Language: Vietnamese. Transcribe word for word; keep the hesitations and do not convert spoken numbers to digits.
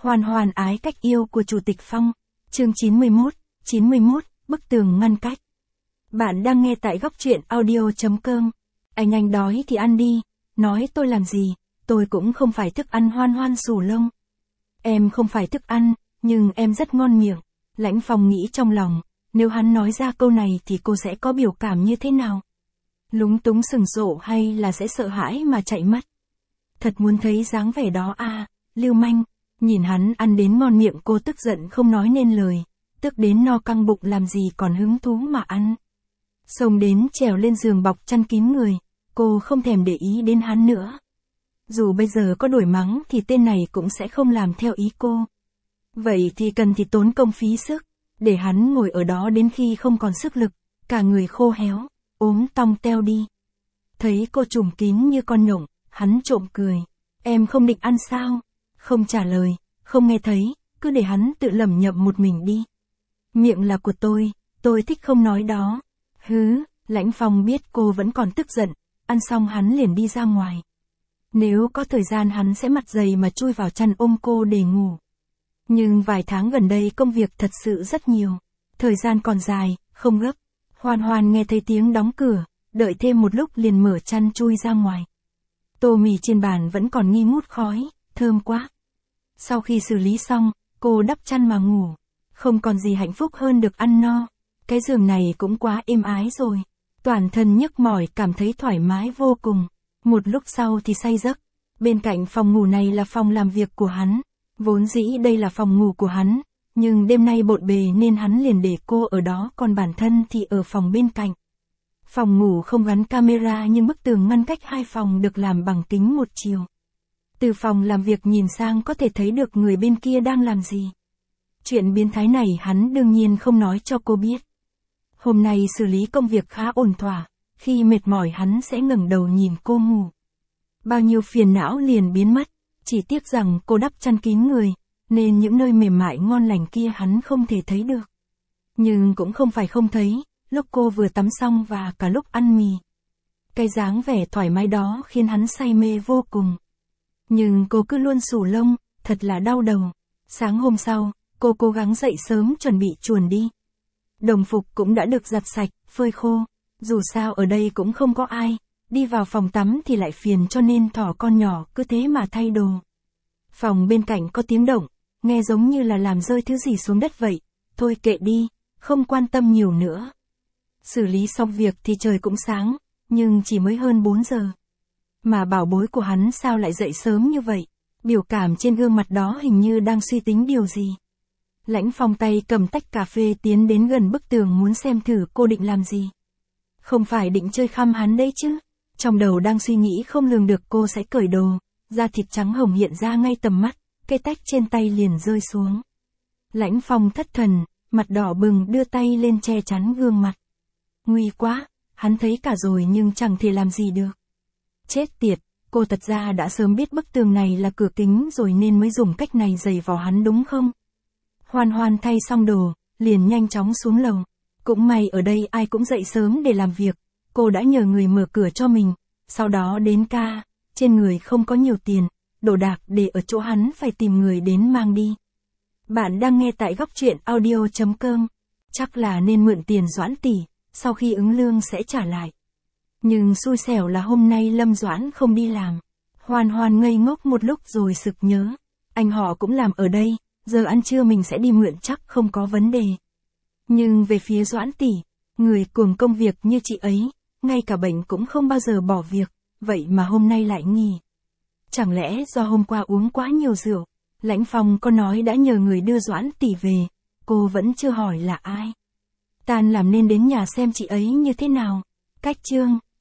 Hoàn hoàn ái cách yêu của Chủ tịch Phong. Chương chín mươi mốt, chín mươi mốt, bức tường ngăn cách. Bạn đang nghe tại góc truyện audio chấm com. Anh anh đói thì ăn đi, nói tôi làm gì, tôi cũng không phải thức ăn Hoan Hoan xù lông. Em không phải thức ăn, nhưng em rất ngon miệng. Lãnh Phong nghĩ trong lòng, nếu hắn nói ra câu này thì cô sẽ có biểu cảm như thế nào? Lúng túng sừng sộ hay là sẽ sợ hãi mà chạy mất? Thật muốn thấy dáng vẻ đó à, lưu manh. Nhìn hắn ăn đến ngon miệng cô tức giận không nói nên lời, tức đến no căng bụng làm gì còn hứng thú mà ăn. Xông đến trèo lên giường bọc chăn kín người, cô không thèm để ý đến hắn nữa. Dù bây giờ có đuổi mắng thì tên này cũng sẽ không làm theo ý cô. Vậy thì cần thì tốn công phí sức, để hắn ngồi ở đó đến khi không còn sức lực, cả người khô héo, ốm tong teo đi. Thấy cô trùm kín như con nhộng, hắn trộm cười. Em không định ăn sao? Không trả lời, không nghe thấy, cứ để hắn tự lẩm nhẩm một mình đi. Miệng là của tôi, tôi thích không nói đó. Hứ, Lãnh Phong biết cô vẫn còn tức giận, ăn xong hắn liền đi ra ngoài. Nếu có thời gian hắn sẽ mặt dày mà chui vào chăn ôm cô để ngủ. Nhưng vài tháng gần đây công việc thật sự rất nhiều. Thời gian còn dài, không gấp. Hoàn Hoàn nghe thấy tiếng đóng cửa, đợi thêm một lúc liền mở chăn chui ra ngoài. Tô mì trên bàn vẫn còn nghi ngút khói, thơm quá. Sau khi xử lý xong, cô đắp chăn mà ngủ. Không còn gì hạnh phúc hơn được ăn no. Cái giường này cũng quá êm ái rồi. Toàn thân nhức mỏi cảm thấy thoải mái vô cùng. Một lúc sau thì say giấc. Bên cạnh phòng ngủ này là phòng làm việc của hắn. Vốn dĩ đây là phòng ngủ của hắn. Nhưng đêm nay bộn bề nên hắn liền để cô ở đó, còn bản thân thì ở phòng bên cạnh. Phòng ngủ không gắn camera nhưng bức tường ngăn cách hai phòng được làm bằng kính một chiều. Từ phòng làm việc nhìn sang có thể thấy được người bên kia đang làm gì. Chuyện biến thái này hắn đương nhiên không nói cho cô biết. Hôm nay xử lý công việc khá ổn thỏa, khi mệt mỏi hắn sẽ ngẩng đầu nhìn cô ngủ. Bao nhiêu phiền não liền biến mất, chỉ tiếc rằng cô đắp chăn kín người, nên những nơi mềm mại ngon lành kia hắn không thể thấy được. Nhưng cũng không phải không thấy, lúc cô vừa tắm xong và cả lúc ăn mì. Cái dáng vẻ thoải mái đó khiến hắn say mê vô cùng. Nhưng cô cứ luôn xù lông, thật là đau đầu. Sáng hôm sau, cô cố gắng dậy sớm chuẩn bị chuồn đi. Đồng phục cũng đã được giặt sạch, phơi khô. Dù sao ở đây cũng không có ai, đi vào phòng tắm thì lại phiền cho nên thỏ con nhỏ cứ thế mà thay đồ. Phòng bên cạnh có tiếng động, nghe giống như là làm rơi thứ gì xuống đất vậy. Thôi kệ đi, không quan tâm nhiều nữa. Xử lý xong việc thì trời cũng sáng, nhưng chỉ mới hơn bốn giờ. Mà bảo bối của hắn sao lại dậy sớm như vậy? Biểu cảm trên gương mặt đó hình như đang suy tính điều gì. Lãnh Phong tay cầm tách cà phê tiến đến gần bức tường muốn xem thử cô định làm gì. Không phải định chơi khăm hắn đấy chứ. Trong đầu đang suy nghĩ không lường được cô sẽ cởi đồ, da thịt trắng hồng hiện ra ngay tầm mắt, cây tách trên tay liền rơi xuống. Lãnh Phong thất thần, mặt đỏ bừng đưa tay lên che chắn gương mặt. Nguy quá, hắn thấy cả rồi nhưng chẳng thể làm gì được. Chết tiệt, cô thật ra đã sớm biết bức tường này là cửa kính rồi nên mới dùng cách này giày vò hắn đúng không? Hoàn Hoàn thay xong đồ, liền nhanh chóng xuống lầu. Cũng may ở đây ai cũng dậy sớm để làm việc, cô đã nhờ người mở cửa cho mình, sau đó đến ca, trên người không có nhiều tiền, đồ đạc để ở chỗ hắn phải tìm người đến mang đi. Bạn đang nghe tại góc truyện audio chấm com, chắc là nên mượn tiền Doãn tỷ, sau khi ứng lương sẽ trả lại. Nhưng xui xẻo là hôm nay Lâm Doãn không đi làm. Hoàn Hoàn ngây ngốc một lúc rồi sực nhớ. Anh họ cũng làm ở đây, giờ ăn trưa mình sẽ đi mượn chắc không có vấn đề. Nhưng về phía Doãn tỷ, người cuồng công việc như chị ấy, ngay cả bệnh cũng không bao giờ bỏ việc, vậy mà hôm nay lại nghỉ. Chẳng lẽ do hôm qua uống quá nhiều rượu? Lãnh Phong có nói đã nhờ người đưa Doãn tỷ về, cô vẫn chưa hỏi là ai. Tan làm nên đến nhà xem chị ấy như thế nào. Cách chương